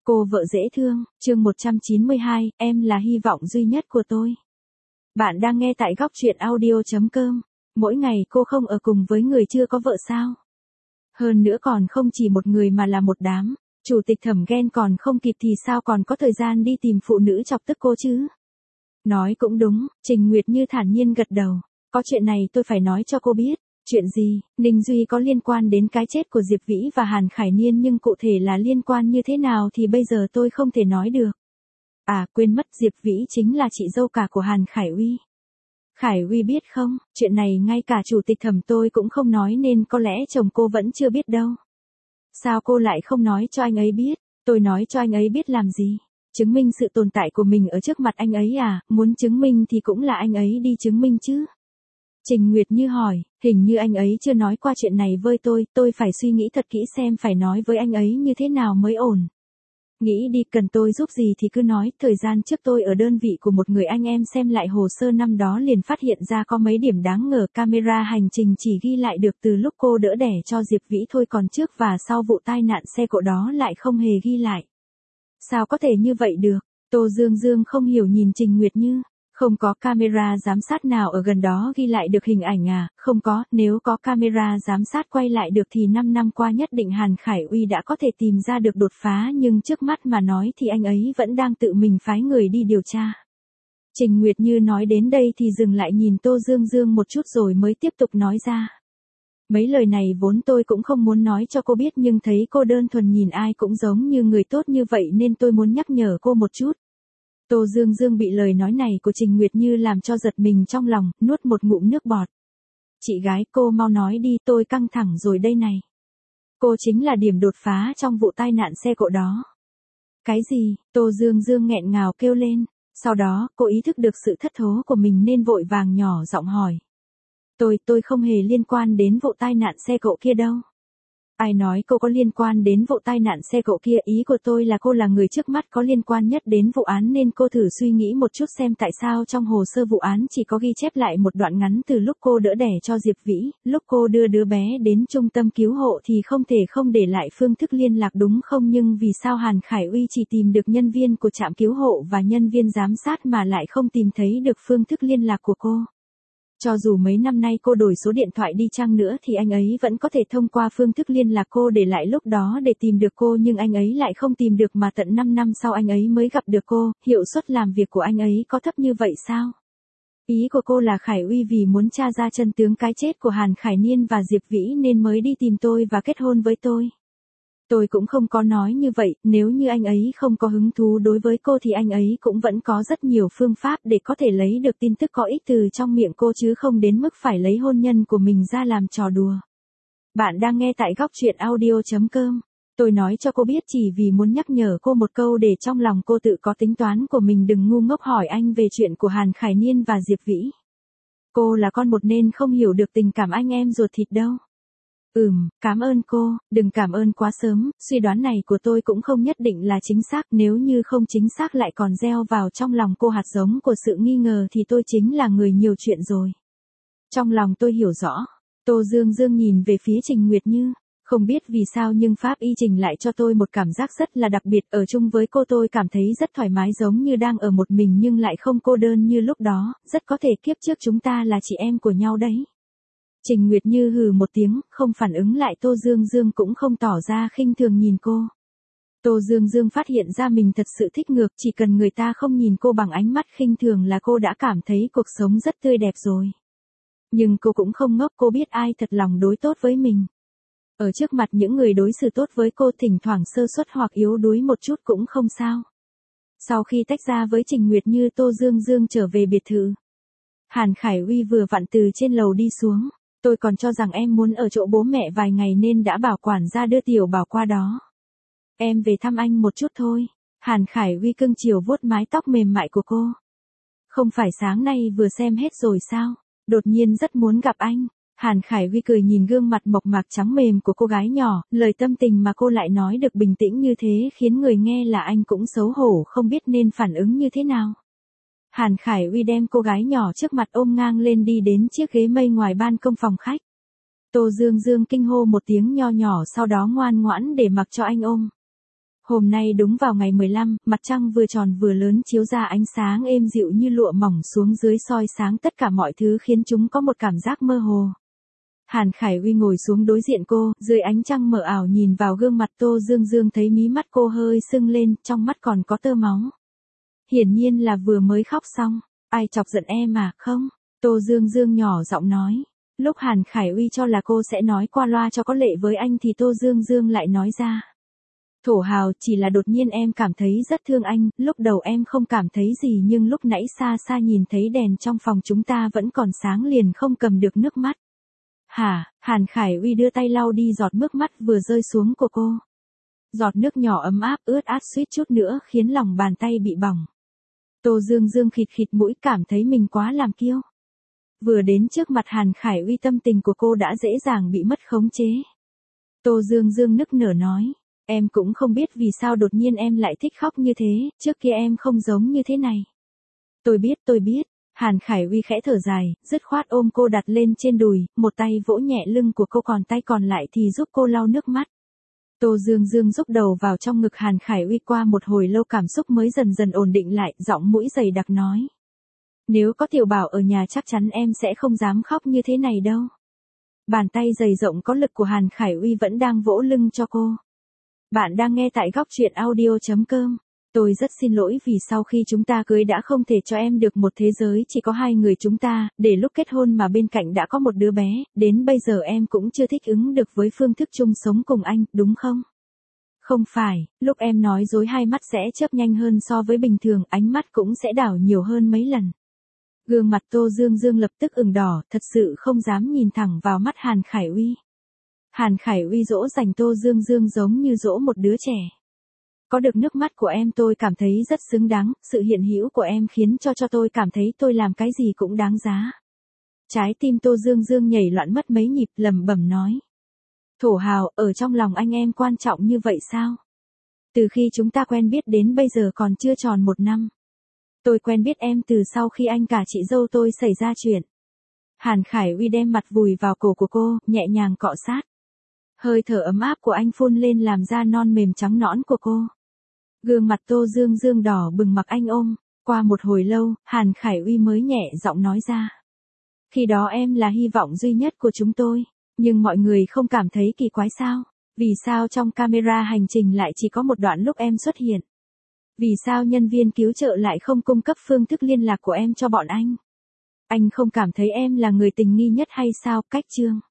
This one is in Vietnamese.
Cô vợ dễ thương, chương 192, em là hy vọng duy nhất của tôi. Bạn đang nghe tại góc truyện audio.com. Mỗi ngày cô không ở cùng với người chưa có vợ sao? Hơn nữa còn không chỉ một người mà là một đám. Chủ tịch Thẩm ghen còn không kịp thì sao còn có thời gian đi tìm phụ nữ chọc tức cô chứ? Nói cũng đúng, Trình Nguyệt Như thản nhiên gật đầu. Có chuyện này tôi phải nói cho cô biết. Chuyện gì? Ninh Duy có liên quan đến cái chết của Diệp Vĩ và Hàn Khải Niên, nhưng cụ thể là liên quan như thế nào thì bây giờ tôi không thể nói được. À, quên mất, Diệp Vĩ chính là chị dâu cả của Hàn Khải Uy. Khải Uy biết không, chuyện này ngay cả chủ tịch Thẩm tôi cũng không nói nên có lẽ chồng cô vẫn chưa biết đâu. Sao cô lại không nói cho anh ấy biết? Tôi nói cho anh ấy biết làm gì? Chứng minh sự tồn tại của mình ở trước mặt anh ấy à? Muốn chứng minh thì cũng là anh ấy đi chứng minh chứ. Trình Nguyệt Như hỏi, hình như anh ấy chưa nói qua chuyện này với tôi phải suy nghĩ thật kỹ xem phải nói với anh ấy như thế nào mới ổn. Nghĩ đi, cần tôi giúp gì thì cứ nói. Thời gian trước tôi ở đơn vị của một người anh em xem lại hồ sơ năm đó liền phát hiện ra có mấy điểm đáng ngờ. Camera hành trình chỉ ghi lại được từ lúc cô đỡ đẻ cho Diệp Vĩ thôi, còn trước và sau vụ tai nạn xe cộ đó lại không hề ghi lại. Sao có thể như vậy được? Tô Dương Dương không hiểu nhìn Trình Nguyệt Như. Không có camera giám sát nào ở gần đó ghi lại được hình ảnh à? Không có, nếu có camera giám sát quay lại được thì 5 năm qua nhất định Hàn Khải Uy đã có thể tìm ra được đột phá, nhưng trước mắt mà nói thì anh ấy vẫn đang tự mình phái người đi điều tra. Trình Nguyệt Như nói đến đây thì dừng lại nhìn Tô Dương Dương một chút rồi mới tiếp tục nói ra. Mấy lời này vốn tôi cũng không muốn nói cho cô biết, nhưng thấy cô đơn thuần nhìn ai cũng giống như người tốt như vậy nên tôi muốn nhắc nhở cô một chút. Tô Dương Dương bị lời nói này của Trình Nguyệt Như làm cho giật mình trong lòng, nuốt một ngụm nước bọt. Chị gái, cô mau nói đi, tôi căng thẳng rồi đây này. Cô chính là điểm đột phá trong vụ tai nạn xe cộ đó. Cái gì? Tô Dương Dương nghẹn ngào kêu lên. Sau đó, cô ý thức được sự thất thố của mình nên vội vàng nhỏ giọng hỏi. Tôi không hề liên quan đến vụ tai nạn xe cộ kia đâu. Ai nói cô có liên quan đến vụ tai nạn xe cộ kia? Ý của tôi là cô là người trước mắt có liên quan nhất đến vụ án, nên cô thử suy nghĩ một chút xem tại sao trong hồ sơ vụ án chỉ có ghi chép lại một đoạn ngắn từ lúc cô đỡ đẻ cho Diệp Vĩ, lúc cô đưa đứa bé đến trung tâm cứu hộ thì không thể không để lại phương thức liên lạc đúng không? Nhưng vì sao Hàn Khải Uy chỉ tìm được nhân viên của trạm cứu hộ và nhân viên giám sát mà lại không tìm thấy được phương thức liên lạc của cô? Cho dù mấy năm nay cô đổi số điện thoại đi chăng nữa thì anh ấy vẫn có thể thông qua phương thức liên lạc cô để lại lúc đó để tìm được cô, nhưng anh ấy lại không tìm được mà tận 5 năm sau anh ấy mới gặp được cô. Hiệu suất làm việc của anh ấy có thấp như vậy sao? Ý của cô là Khải Uy vì muốn tra ra chân tướng cái chết của Hàn Khải Niên và Diệp Vĩ nên mới đi tìm tôi và kết hôn với tôi. Tôi cũng không có nói như vậy, nếu như anh ấy không có hứng thú đối với cô thì anh ấy cũng vẫn có rất nhiều phương pháp để có thể lấy được tin tức có ích từ trong miệng cô, chứ không đến mức phải lấy hôn nhân của mình ra làm trò đùa. Bạn đang nghe tại góc truyện audio.com. Tôi nói cho cô biết chỉ vì muốn nhắc nhở cô một câu để trong lòng cô tự có tính toán của mình, đừng ngu ngốc hỏi anh về chuyện của Hàn Khải Niên và Diệp Vĩ. Cô là con một nên không hiểu được tình cảm anh em ruột thịt đâu. Cảm ơn cô, đừng cảm ơn quá sớm, suy đoán này của tôi cũng không nhất định là chính xác, nếu như không chính xác lại còn gieo vào trong lòng cô hạt giống của sự nghi ngờ thì tôi chính là người nhiều chuyện rồi. Trong lòng tôi hiểu rõ. Tô Dương Dương nhìn về phía Trình Nguyệt Như, không biết vì sao nhưng pháp y Trình lại cho tôi một cảm giác rất là đặc biệt, ở chung với cô tôi cảm thấy rất thoải mái, giống như đang ở một mình nhưng lại không cô đơn như lúc đó, rất có thể kiếp trước chúng ta là chị em của nhau đấy. Trình Nguyệt Như hừ một tiếng, không phản ứng lại. Tô Dương Dương cũng không tỏ ra khinh thường nhìn cô. Tô Dương Dương phát hiện ra mình thật sự thích ngược, chỉ cần người ta không nhìn cô bằng ánh mắt khinh thường là cô đã cảm thấy cuộc sống rất tươi đẹp rồi. Nhưng cô cũng không ngốc, cô biết ai thật lòng đối tốt với mình. Ở trước mặt những người đối xử tốt với cô, thỉnh thoảng sơ suất hoặc yếu đuối một chút cũng không sao. Sau khi tách ra với Trình Nguyệt Như, Tô Dương Dương trở về biệt thự. Hàn Khải Uy vừa vặn từ trên lầu đi xuống. Tôi còn cho rằng em muốn ở chỗ bố mẹ vài ngày nên đã bảo quản gia đưa Tiểu Bảo qua đó. Em về thăm anh một chút thôi. Hàn Khải Uy cưng chiều vuốt mái tóc mềm mại của cô. Không phải sáng nay vừa xem hết rồi sao? Đột nhiên rất muốn gặp anh. Hàn Khải Uy cười nhìn gương mặt mộc mạc trắng mềm của cô gái nhỏ, lời tâm tình mà cô lại nói được bình tĩnh như thế khiến người nghe là anh cũng xấu hổ không biết nên phản ứng như thế nào. Hàn Khải Uy đem cô gái nhỏ trước mặt ôm ngang lên đi đến chiếc ghế mây ngoài ban công phòng khách. Tô Dương Dương kinh hô một tiếng nho nhỏ, sau đó ngoan ngoãn để mặc cho anh ôm. Hôm nay đúng vào ngày 15, mặt trăng vừa tròn vừa lớn chiếu ra ánh sáng êm dịu như lụa mỏng xuống dưới soi sáng tất cả mọi thứ khiến chúng có một cảm giác mơ hồ. Hàn Khải Uy ngồi xuống đối diện cô, dưới ánh trăng mờ ảo nhìn vào gương mặt Tô Dương Dương thấy mí mắt cô hơi sưng lên, trong mắt còn có tơ máu. Hiển nhiên là vừa mới khóc xong. Ai chọc giận em à, không? Tô Dương Dương nhỏ giọng nói. Lúc Hàn Khải Uy cho là cô sẽ nói qua loa cho có lệ với anh thì Tô Dương Dương lại nói ra. Thổ Hào, chỉ là đột nhiên em cảm thấy rất thương anh, lúc đầu em không cảm thấy gì nhưng lúc nãy xa xa nhìn thấy đèn trong phòng chúng ta vẫn còn sáng liền không cầm được nước mắt. Hả? Hàn Khải Uy đưa tay lau đi giọt nước mắt vừa rơi xuống của cô. Giọt nước nhỏ ấm áp ướt át suýt chút nữa khiến lòng bàn tay bị bỏng. Tô Dương Dương khịt khịt mũi cảm thấy mình quá làm kiêu. Vừa đến trước mặt Hàn Khải Uy tâm tình của cô đã dễ dàng bị mất khống chế. Tô Dương Dương nức nở nói. Em cũng không biết vì sao đột nhiên em lại thích khóc như thế, trước kia em không giống như thế này. Tôi biết. Hàn Khải Uy khẽ thở dài, dứt khoát ôm cô đặt lên trên đùi, một tay vỗ nhẹ lưng của cô còn tay còn lại thì giúp cô lau nước mắt. Tô Dương Dương rúc đầu vào trong ngực Hàn Khải Uy qua một hồi lâu cảm xúc mới dần dần ổn định lại, giọng mũi dày đặc nói. Nếu có Tiểu Bảo ở nhà chắc chắn em sẽ không dám khóc như thế này đâu. Bàn tay dày rộng có lực của Hàn Khải Uy vẫn đang vỗ lưng cho cô. Bạn đang nghe tại góc truyện audio.com. Tôi rất xin lỗi vì sau khi chúng ta cưới đã không thể cho em được một thế giới chỉ có hai người chúng ta, để lúc kết hôn mà bên cạnh đã có một đứa bé, đến bây giờ em cũng chưa thích ứng được với phương thức chung sống cùng anh, đúng không? Không phải, lúc em nói dối hai mắt sẽ chớp nhanh hơn so với bình thường, ánh mắt cũng sẽ đảo nhiều hơn mấy lần. Gương mặt Tô Dương Dương lập tức ửng đỏ, thật sự không dám nhìn thẳng vào mắt Hàn Khải Uy. Hàn Khải Uy dỗ dành Tô Dương Dương giống như dỗ một đứa trẻ. Có được nước mắt của em tôi cảm thấy rất xứng đáng, sự hiện hữu của em khiến cho tôi cảm thấy tôi làm cái gì cũng đáng giá. Trái tim Tô Dương Dương nhảy loạn mất mấy nhịp lẩm bẩm nói. Thổ Hào, ở trong lòng anh em quan trọng như vậy sao? Từ khi chúng ta quen biết đến bây giờ còn chưa tròn 1 năm. Tôi quen biết em từ sau khi anh cả chị dâu tôi xảy ra chuyện. Hàn Khải Uy đem mặt vùi vào cổ của cô, nhẹ nhàng cọ sát. Hơi thở ấm áp của anh phun lên làm da non mềm trắng nõn của cô. Gương mặt Tô Dương Dương đỏ bừng mặc anh ôm. Qua một hồi lâu, Hàn Khải Uy mới nhẹ giọng nói ra. Khi đó em là hy vọng duy nhất của chúng tôi. Nhưng mọi người không cảm thấy kỳ quái sao? Vì sao trong camera hành trình lại chỉ có một đoạn lúc em xuất hiện? Vì sao nhân viên cứu trợ lại không cung cấp phương thức liên lạc của em cho bọn anh? Anh không cảm thấy em là người tình nghi nhất hay sao? Cách chương